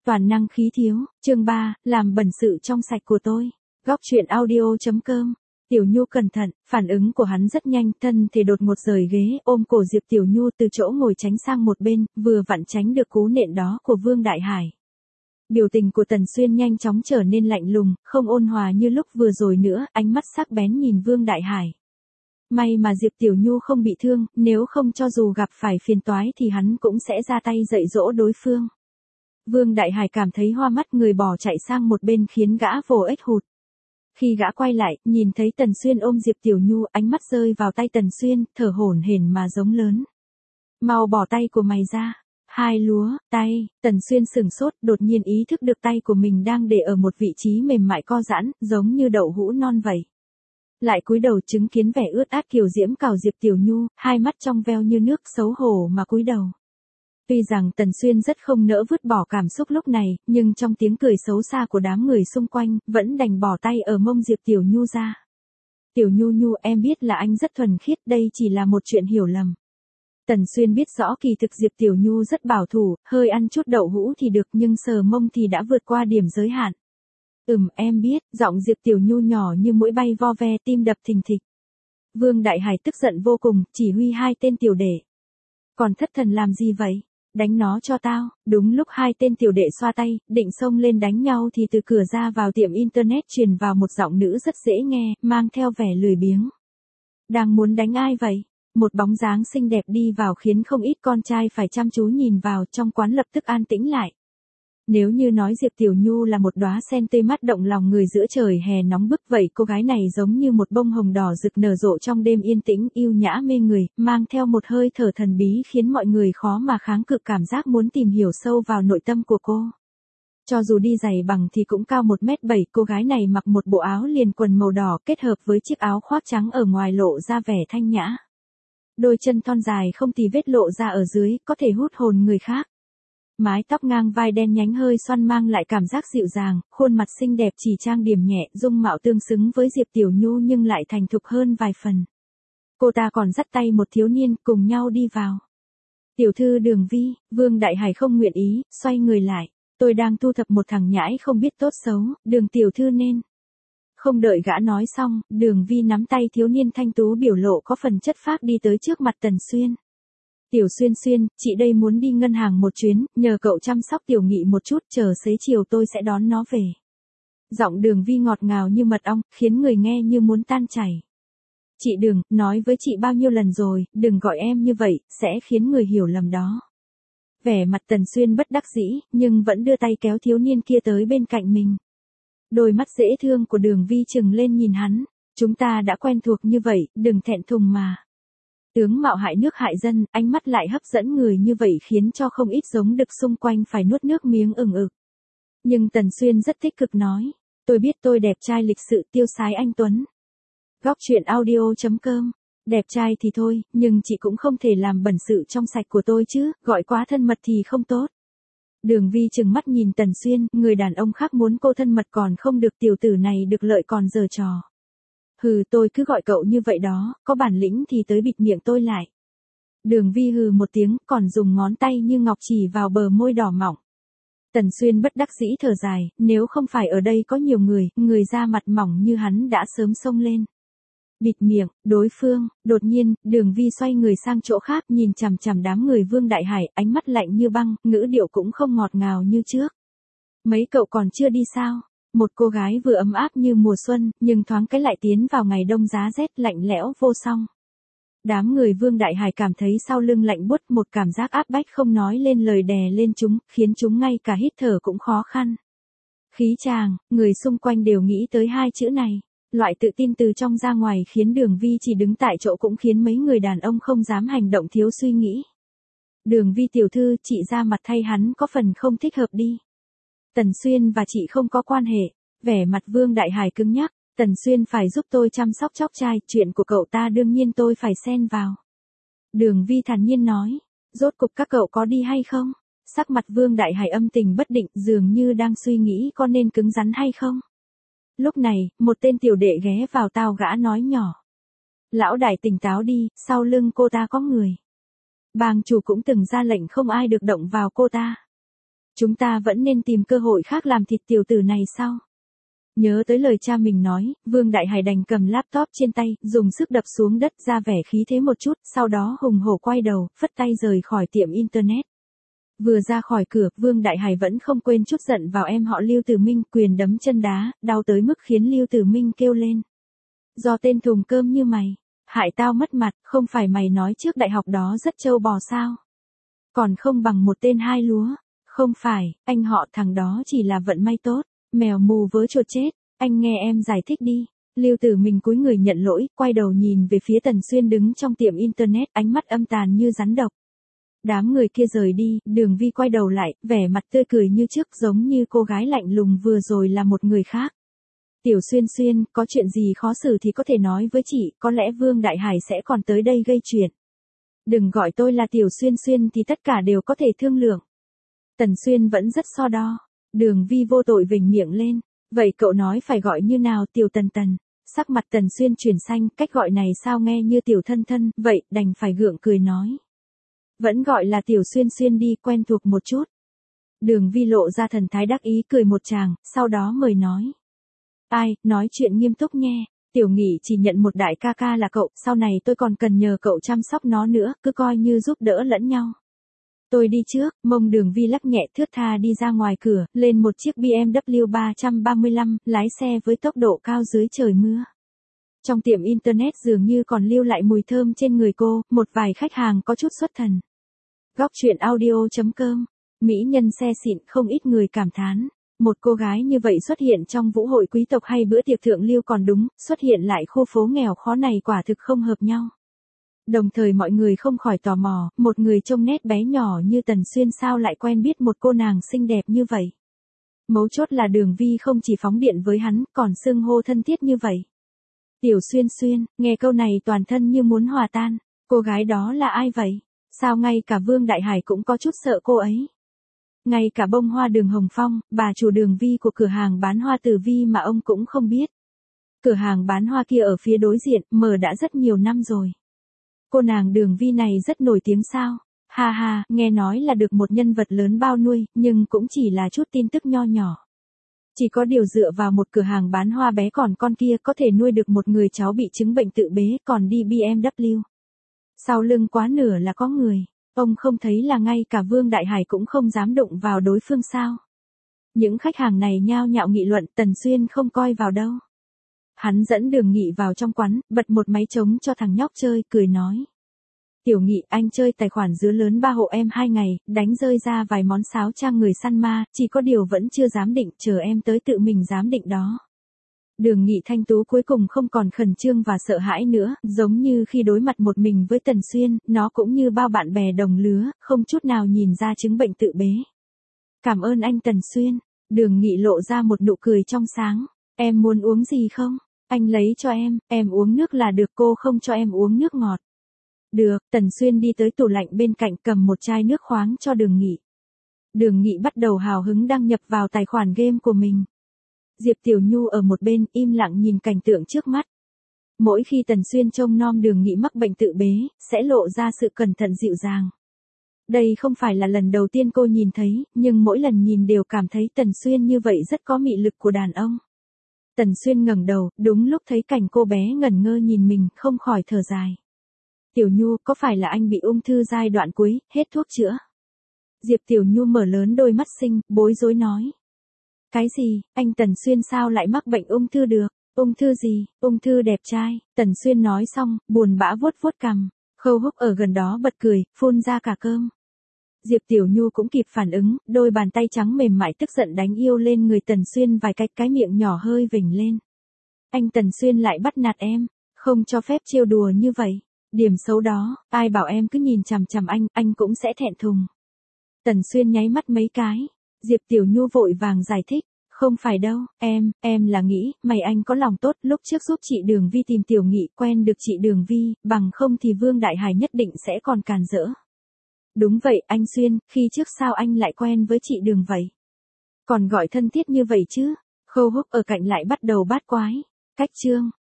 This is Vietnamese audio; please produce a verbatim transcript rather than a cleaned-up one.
Toàn năng khí thiếu, chương ba, làm bẩn sự trong sạch của tôi. Góc truyện audio chấm com. Tiểu Nhu cẩn thận, phản ứng của hắn rất nhanh, thân thể đột ngột rời ghế, ôm cổ Diệp Tiểu Nhu từ chỗ ngồi tránh sang một bên, vừa vặn tránh được cú nện đó của Vương Đại Hải. Biểu tình của Tần Xuyên nhanh chóng trở nên lạnh lùng, không ôn hòa như lúc vừa rồi nữa, ánh mắt sắc bén nhìn Vương Đại Hải. May mà Diệp Tiểu Nhu không bị thương, nếu không cho dù gặp phải phiền toái thì hắn cũng sẽ ra tay dạy dỗ đối phương. Vương Đại Hải cảm thấy hoa mắt, người bỏ chạy sang một bên khiến gã vồ ếch hụt. Khi gã quay lại, nhìn thấy Tần Xuyên ôm Diệp Tiểu Nhu, ánh mắt rơi vào tay Tần Xuyên, thở hổn hển mà giống lớn. Mau bỏ tay của mày ra. Hai lúa, tay, Tần Xuyên sửng sốt, đột nhiên ý thức được tay của mình đang để ở một vị trí mềm mại co giãn, giống như đậu hũ non vậy. Lại cúi đầu chứng kiến vẻ ướt át kiều diễm cào Diệp Tiểu Nhu, hai mắt trong veo như nước, xấu hổ mà cúi đầu. Tuy rằng Tần Xuyên rất không nỡ vứt bỏ cảm xúc lúc này, nhưng trong tiếng cười xấu xa của đám người xung quanh, vẫn đành bỏ tay ở mông Diệp Tiểu Nhu ra. Tiểu Nhu Nhu, em biết là anh rất thuần khiết, đây chỉ là một chuyện hiểu lầm. Tần Xuyên biết rõ kỳ thực Diệp Tiểu Nhu rất bảo thủ, hơi ăn chút đậu hũ thì được nhưng sờ mông thì đã vượt qua điểm giới hạn. Ừm, em biết, giọng Diệp Tiểu Nhu nhỏ như mũi bay vo ve, tim đập thình thịch. Vương Đại Hải tức giận vô cùng, chỉ huy hai tên tiểu đệ. Còn thất thần làm gì vậy? Đánh nó cho tao. Đúng lúc hai tên tiểu đệ xoa tay, định xông lên đánh nhau thì từ cửa ra vào tiệm internet truyền vào một giọng nữ rất dễ nghe, mang theo vẻ lười biếng. Đang muốn đánh ai vậy? Một bóng dáng xinh đẹp đi vào khiến không ít con trai phải chăm chú nhìn vào, trong quán lập tức an tĩnh lại. Nếu như nói Diệp Tiểu Nhu là một đóa sen tươi mát động lòng người giữa trời hè nóng bức vậy, cô gái này giống như một bông hồng đỏ rực nở rộ trong đêm yên tĩnh, yêu nhã mê người, mang theo một hơi thở thần bí khiến mọi người khó mà kháng cự cảm giác muốn tìm hiểu sâu vào nội tâm của cô. Cho dù đi giày bằng thì cũng cao một mét bảy, cô gái này mặc một bộ áo liền quần màu đỏ kết hợp với chiếc áo khoác trắng ở ngoài lộ ra vẻ thanh nhã. Đôi chân thon dài không tì vết lộ ra ở dưới, có thể hút hồn người khác. Mái tóc ngang vai đen nhánh hơi xoăn mang lại cảm giác dịu dàng, khuôn mặt xinh đẹp chỉ trang điểm nhẹ, dung mạo tương xứng với Diệp Tiểu Nhu nhưng lại thành thục hơn vài phần. Cô ta còn dắt tay một thiếu niên, cùng nhau đi vào. Tiểu thư Đường Vi, Vương Đại Hải không nguyện ý, xoay người lại. Tôi đang thu thập một thằng nhãi không biết tốt xấu, Đường tiểu thư nên. Không đợi gã nói xong, Đường Vi nắm tay thiếu niên thanh tú biểu lộ có phần chất phác đi tới trước mặt Tần Xuyên. Tiểu Xuyên Xuyên, chị đây muốn đi ngân hàng một chuyến, nhờ cậu chăm sóc Tiểu Nghị một chút, chờ xế chiều tôi sẽ đón nó về. Giọng Đường Vi ngọt ngào như mật ong, khiến người nghe như muốn tan chảy. Chị Đường, nói với chị bao nhiêu lần rồi, đừng gọi em như vậy, sẽ khiến người hiểu lầm đó. Vẻ mặt Tần Xuyên bất đắc dĩ, nhưng vẫn đưa tay kéo thiếu niên kia tới bên cạnh mình. Đôi mắt dễ thương của Đường Vi trừng lên nhìn hắn, chúng ta đã quen thuộc như vậy, đừng thẹn thùng mà. Tướng mạo hại nước hại dân, ánh mắt lại hấp dẫn người như vậy khiến cho không ít giống đực xung quanh phải nuốt nước miếng ừng ực. Nhưng Tần Xuyên rất tích cực nói, tôi biết tôi đẹp trai lịch sự tiêu sái anh tuấn. Góc truyện audio chấm com. Đẹp trai thì thôi, nhưng chị cũng không thể làm bẩn sự trong sạch của tôi chứ, gọi quá thân mật thì không tốt. Đường Vi trừng mắt nhìn Tần Xuyên, người đàn ông khác muốn cô thân mật còn không được, tiểu tử này được lợi còn giở trò. Hừ, tôi cứ gọi cậu như vậy đó, có bản lĩnh thì tới bịt miệng tôi lại. Đường Vi hừ một tiếng, còn dùng ngón tay như ngọc chỉ vào bờ môi đỏ mỏng. Tần Xuyên bất đắc dĩ thở dài, nếu không phải ở đây có nhiều người, người da mặt mỏng như hắn đã sớm xông lên. Bịt miệng, đối phương, đột nhiên, Đường Vi xoay người sang chỗ khác nhìn chằm chằm đám người Vương Đại Hải, ánh mắt lạnh như băng, ngữ điệu cũng không ngọt ngào như trước. Mấy cậu còn chưa đi sao? Một cô gái vừa ấm áp như mùa xuân, nhưng thoáng cái lại tiến vào ngày đông giá rét lạnh lẽo vô song. Đám người Vương Đại Hải cảm thấy sau lưng lạnh buốt, một cảm giác áp bách không nói lên lời đè lên chúng, khiến chúng ngay cả hít thở cũng khó khăn. Khí chàng, người xung quanh đều nghĩ tới hai chữ này. Loại tự tin từ trong ra ngoài khiến Đường Vi chỉ đứng tại chỗ cũng khiến mấy người đàn ông không dám hành động thiếu suy nghĩ. Đường Vi tiểu thư, chị ra mặt thay hắn có phần không thích hợp đi. Tần Xuyên và chị không có quan hệ. Vẻ mặt Vương Đại Hải cứng nhắc, Tần Xuyên phải giúp tôi chăm sóc chóc trai, chuyện của cậu ta đương nhiên tôi phải xen vào. Đường Vi thản nhiên nói, rốt cục các cậu có đi hay không? Sắc mặt Vương Đại Hải âm tình bất định, dường như đang suy nghĩ có nên cứng rắn hay không. Lúc này, một tên tiểu đệ ghé vào tai gã nói nhỏ. Lão đại tỉnh táo đi, sau lưng cô ta có người. Bang chủ cũng từng ra lệnh không ai được động vào cô ta. Chúng ta vẫn nên tìm cơ hội khác làm thịt tiểu tử này sao? Nhớ tới lời cha mình nói, Vương Đại Hải đành cầm laptop trên tay, dùng sức đập xuống đất ra vẻ khí thế một chút, sau đó hùng hổ quay đầu, phất tay rời khỏi tiệm internet. Vừa ra khỏi cửa, Vương Đại Hải vẫn không quên chút giận vào em họ Lưu Tử Minh, quyền đấm chân đá, đau tới mức khiến Lưu Tử Minh kêu lên. Do tên thùng cơm như mày, hại tao mất mặt, không phải mày nói trước đại học đó rất trâu bò sao? Còn không bằng một tên hai lúa. Không phải, anh họ thằng đó chỉ là vận may tốt, mèo mù vớ chuột chết, anh nghe em giải thích đi. Lưu Tử Minh cúi người nhận lỗi, quay đầu nhìn về phía Tần Xuyên đứng trong tiệm internet, ánh mắt âm tàn như rắn độc. Đám người kia rời đi, Đường Vi quay đầu lại, vẻ mặt tươi cười như trước, giống như cô gái lạnh lùng vừa rồi là một người khác. Tiểu Xuyên Xuyên, có chuyện gì khó xử thì có thể nói với chị, có lẽ Vương Đại Hải sẽ còn tới đây gây chuyện. Đừng gọi tôi là Tiểu Xuyên Xuyên thì tất cả đều có thể thương lượng. Tần Xuyên vẫn rất so đo. Đường Vi vô tội vểnh miệng lên. Vậy cậu nói phải gọi như nào Tiểu Tần Tần? Sắc mặt Tần Xuyên chuyển xanh, cách gọi này sao nghe như Tiểu Thân Thân, vậy đành phải gượng cười nói. Vẫn gọi là Tiểu Xuyên Xuyên đi, quen thuộc một chút. Đường Vi lộ ra thần thái đắc ý cười một tràng, sau đó mời nói. Ai, nói chuyện nghiêm túc nghe. Tiểu Nghị chỉ nhận một đại ca ca là cậu, sau này tôi còn cần nhờ cậu chăm sóc nó nữa, cứ coi như giúp đỡ lẫn nhau. Tôi đi trước, mông Đường Vi lắc nhẹ thướt tha đi ra ngoài cửa, lên một chiếc bê em vê ba ba lăm, lái xe với tốc độ cao dưới trời mưa. Trong tiệm internet dường như còn lưu lại mùi thơm trên người cô, một vài khách hàng có chút xuất thần. Góc truyện audio chấm com, mỹ nhân xe xịn không ít người cảm thán. Một cô gái như vậy xuất hiện trong vũ hội quý tộc hay bữa tiệc thượng lưu còn đúng, xuất hiện lại khu phố nghèo khó này quả thực không hợp nhau. Đồng thời mọi người không khỏi tò mò, một người trông nét bé nhỏ như Tần Xuyên sao lại quen biết một cô nàng xinh đẹp như vậy. Mấu chốt là Đường Vi không chỉ phóng điện với hắn, còn xưng hô thân thiết như vậy. Tiểu Xuyên Xuyên, nghe câu này toàn thân như muốn hòa tan. Cô gái đó là ai vậy? Sao ngay cả Vương Đại Hải cũng có chút sợ cô ấy? Ngay cả bông hoa Đường Hồng Phong, bà chủ Đường Vi của cửa hàng bán hoa Tử Vi mà ông cũng không biết. Cửa hàng bán hoa kia ở phía đối diện, mở đã rất nhiều năm rồi. Cô nàng Đường Vi này rất nổi tiếng sao? Ha ha, nghe nói là được một nhân vật lớn bao nuôi, nhưng cũng chỉ là chút tin tức nho nhỏ. Chỉ có điều dựa vào một cửa hàng bán hoa bé còn con kia có thể nuôi được một người cháu bị chứng bệnh tự bế còn đi bê em vê. Sau lưng quá nửa là có người, ông không thấy là ngay cả Vương Đại Hải cũng không dám đụng vào đối phương sao? Những khách hàng này nhao nhao nghị luận, Tần Xuyên không coi vào đâu. Hắn dẫn Đường Nghị vào trong quán, bật một máy trống cho thằng nhóc chơi, cười nói. Tiểu Nghị, anh chơi tài khoản dứa lớn ba hộ em hai ngày, đánh rơi ra vài món sáo trang người săn ma, chỉ có điều vẫn chưa dám định, chờ em tới tự mình dám định đó. Đường Nghị thanh tú cuối cùng không còn khẩn trương và sợ hãi nữa, giống như khi đối mặt một mình với Tần Xuyên, nó cũng như bao bạn bè đồng lứa, không chút nào nhìn ra chứng bệnh tự bế. Cảm ơn anh Tần Xuyên. Đường Nghị lộ ra một nụ cười trong sáng. Em muốn uống gì không? Anh lấy cho em, em uống nước là được, cô không cho em uống nước ngọt. Được, Tần Xuyên đi tới tủ lạnh bên cạnh cầm một chai nước khoáng cho Đường Nghị. Đường Nghị bắt đầu hào hứng đăng nhập vào tài khoản game của mình. Diệp Tiểu Nhu ở một bên im lặng nhìn cảnh tượng trước mắt. Mỗi khi Tần Xuyên trông nom Đường Nghị mắc bệnh tự bế, sẽ lộ ra sự cẩn thận dịu dàng. Đây không phải là lần đầu tiên cô nhìn thấy, nhưng mỗi lần nhìn đều cảm thấy Tần Xuyên như vậy rất có mị lực của đàn ông. Tần Xuyên ngẩng đầu, đúng lúc thấy cảnh cô bé ngẩn ngơ nhìn mình, không khỏi thở dài. Tiểu Nhu, có phải là anh bị ung thư giai đoạn cuối, hết thuốc chữa? Diệp Tiểu Nhu mở lớn đôi mắt xinh, bối rối nói. Cái gì, anh Tần Xuyên sao lại mắc bệnh ung thư được? Ung thư gì? Ung thư đẹp trai. Tần Xuyên nói xong, buồn bã vuốt vuốt cằm. Khâu Húc ở gần đó bật cười, phun ra cả cơm. Diệp Tiểu Nhu cũng kịp phản ứng, đôi bàn tay trắng mềm mại tức giận đánh yêu lên người Tần Xuyên vài cách, cái miệng nhỏ hơi vểnh lên. Anh Tần Xuyên lại bắt nạt em, không cho phép trêu đùa như vậy. Điểm xấu đó, ai bảo em cứ nhìn chằm chằm anh, anh cũng sẽ thẹn thùng. Tần Xuyên nháy mắt mấy cái. Diệp Tiểu Nhu vội vàng giải thích. Không phải đâu, em, em là nghĩ, mày anh có lòng tốt, lúc trước giúp chị Đường Vi tìm Tiểu Nghị, quen được chị Đường Vi, bằng không thì Vương Đại Hải nhất định sẽ còn càn rỡ. Đúng vậy, anh Xuyên, khi trước sao anh lại quen với chị Đường vậy? Còn gọi thân thiết như vậy chứ? Khâu Húc ở cạnh lại bắt đầu bát quái. Cách chương.